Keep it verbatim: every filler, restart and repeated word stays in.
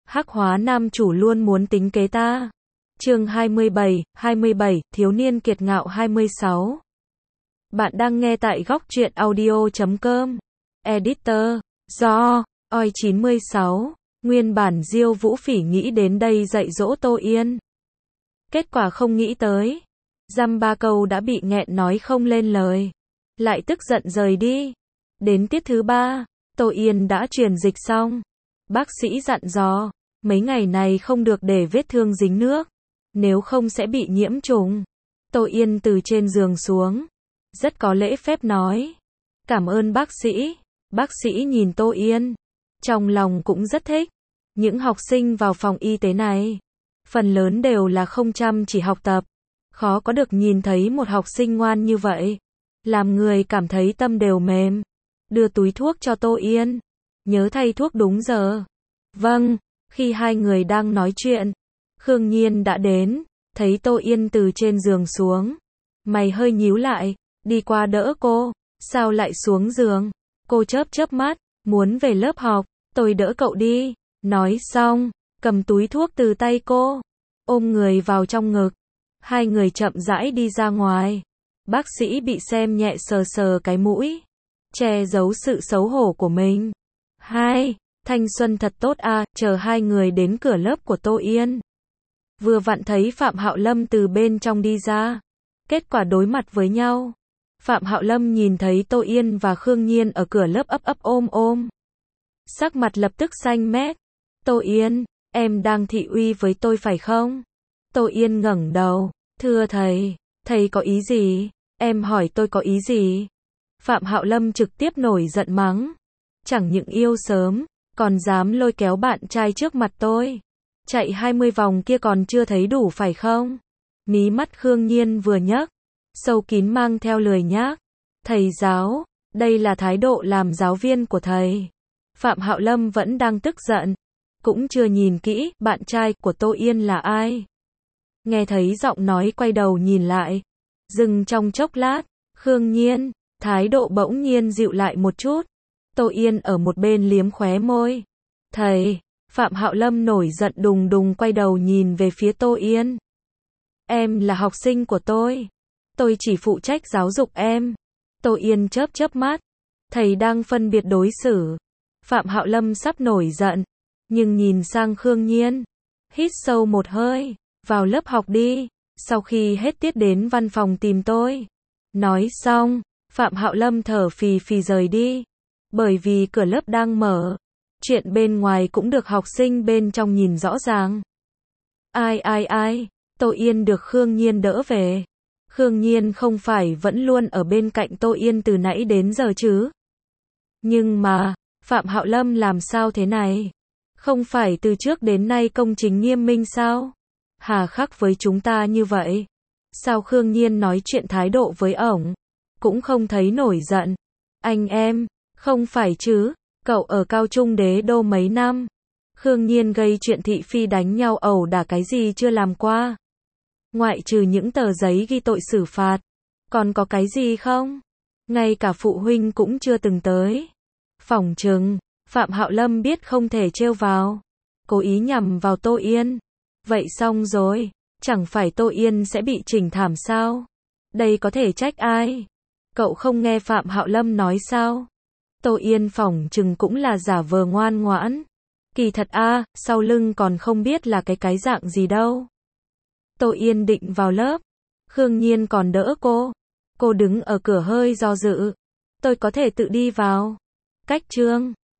Hắc hóa nam chủ luôn muốn tính kế ta. Chương hai mươi bảy, hai mươi bảy, thiếu niên kiệt ngạo hai mươi sáu. Bạn đang nghe tại góc truyện audio chấm com. Editor, do, oi chín mươi sáu. Nguyên bản Diêu Vũ Phỉ nghĩ đến đây dạy dỗ Tô Yên. Kết quả không nghĩ tới. Dăm ba câu đã bị nghẹn nói không lên lời. Lại tức giận rời đi. Đến tiết thứ ba, Tô Yên đã truyền dịch xong. Bác sĩ dặn dò, mấy ngày này không được để vết thương dính nước, nếu không sẽ bị nhiễm trùng. Tô Yên từ trên giường xuống, rất có lễ phép nói, cảm ơn bác sĩ. Bác sĩ nhìn Tô Yên, trong lòng cũng rất thích. Những học sinh vào phòng y tế này, phần lớn đều là không chăm chỉ học tập. Khó có được nhìn thấy một học sinh ngoan như vậy, làm người cảm thấy tâm đều mềm. Đưa túi thuốc cho Tô Yên, nhớ thay thuốc đúng giờ. Vâng. Khi hai người đang nói chuyện, Khương Nhiên đã đến, thấy Tô Yên từ trên giường xuống, mày hơi nhíu lại, đi qua đỡ cô. Sao lại xuống giường? Cô chớp chớp mắt, muốn về lớp học, tôi đỡ cậu đi. Nói xong, cầm túi thuốc từ tay cô, ôm người vào trong ngực. Hai người chậm rãi đi ra ngoài. Bác sĩ bị xem nhẹ sờ sờ cái mũi, che giấu sự xấu hổ của mình. Hai, thanh xuân thật tốt à, chờ hai người đến cửa lớp của Tô Yên. Vừa vặn thấy Phạm Hạo Lâm từ bên trong đi ra. Kết quả đối mặt với nhau. Phạm Hạo Lâm nhìn thấy Tô Yên và Khương Nhiên ở cửa lớp ấp ấp ôm ôm. Sắc mặt lập tức xanh mét. Tô Yên, em đang thị uy với tôi phải không? Tô Yên ngẩng đầu, thưa thầy, thầy có ý gì? Em hỏi tôi có ý gì? Phạm Hạo Lâm trực tiếp nổi giận mắng. Chẳng những yêu sớm, còn dám lôi kéo bạn trai trước mặt tôi. Chạy hai mươi vòng kia còn chưa thấy đủ phải không? Mí mắt Khương Nhiên vừa nhấc, sâu kín mang theo lười nhác. Thầy giáo, đây là thái độ làm giáo viên của thầy. Phạm Hạo Lâm vẫn đang tức giận, cũng chưa nhìn kỹ bạn trai của Tô Yên là ai. Nghe thấy giọng nói quay đầu nhìn lại, dừng trong chốc lát. Khương Nhiên, thái độ bỗng nhiên dịu lại một chút. Tô Yên ở một bên liếm khóe môi. Thầy, Phạm Hạo Lâm nổi giận đùng đùng quay đầu nhìn về phía Tô Yên. Em là học sinh của tôi. Tôi chỉ phụ trách giáo dục em. Tô Yên chớp chớp mắt. Thầy đang phân biệt đối xử. Phạm Hạo Lâm sắp nổi giận, nhưng nhìn sang Khương Nhiên. Hít sâu một hơi, vào lớp học đi. Sau khi hết tiết đến văn phòng tìm tôi. Nói xong, Phạm Hạo Lâm thở phì phì rời đi. Bởi vì cửa lớp đang mở, chuyện bên ngoài cũng được học sinh bên trong nhìn rõ ràng. Ai ai ai, Tô Yên được Khương Nhiên đỡ về. Khương Nhiên không phải vẫn luôn ở bên cạnh Tô Yên từ nãy đến giờ chứ? Nhưng mà, Phạm Hạo Lâm làm sao thế này? Không phải từ trước đến nay công chính nghiêm minh sao? Hà khắc với chúng ta như vậy. Sao Khương Nhiên nói chuyện thái độ với ổng cũng không thấy nổi giận? Anh em, không phải chứ, cậu ở cao trung đế đô mấy năm. Khương Nhiên gây chuyện thị phi đánh nhau ẩu đả cái gì chưa làm qua? Ngoại trừ những tờ giấy ghi tội xử phạt, còn có cái gì không? Ngay cả phụ huynh cũng chưa từng tới. Phỏng chừng, Phạm Hạo Lâm biết không thể trêu vào, cố ý nhằm vào Tô Yên. Vậy xong rồi, chẳng phải Tô Yên sẽ bị chỉnh thảm sao? Đây có thể trách ai? Cậu không nghe Phạm Hạo Lâm nói sao? Tô Yên phỏng chừng cũng là giả vờ ngoan ngoãn. Kỳ thật a, à, sau lưng còn không biết là cái cái dạng gì đâu. Tô Yên định vào lớp, Khương Nhiên còn đỡ cô. Cô đứng ở cửa hơi do dự. Tôi có thể tự đi vào. Cách chương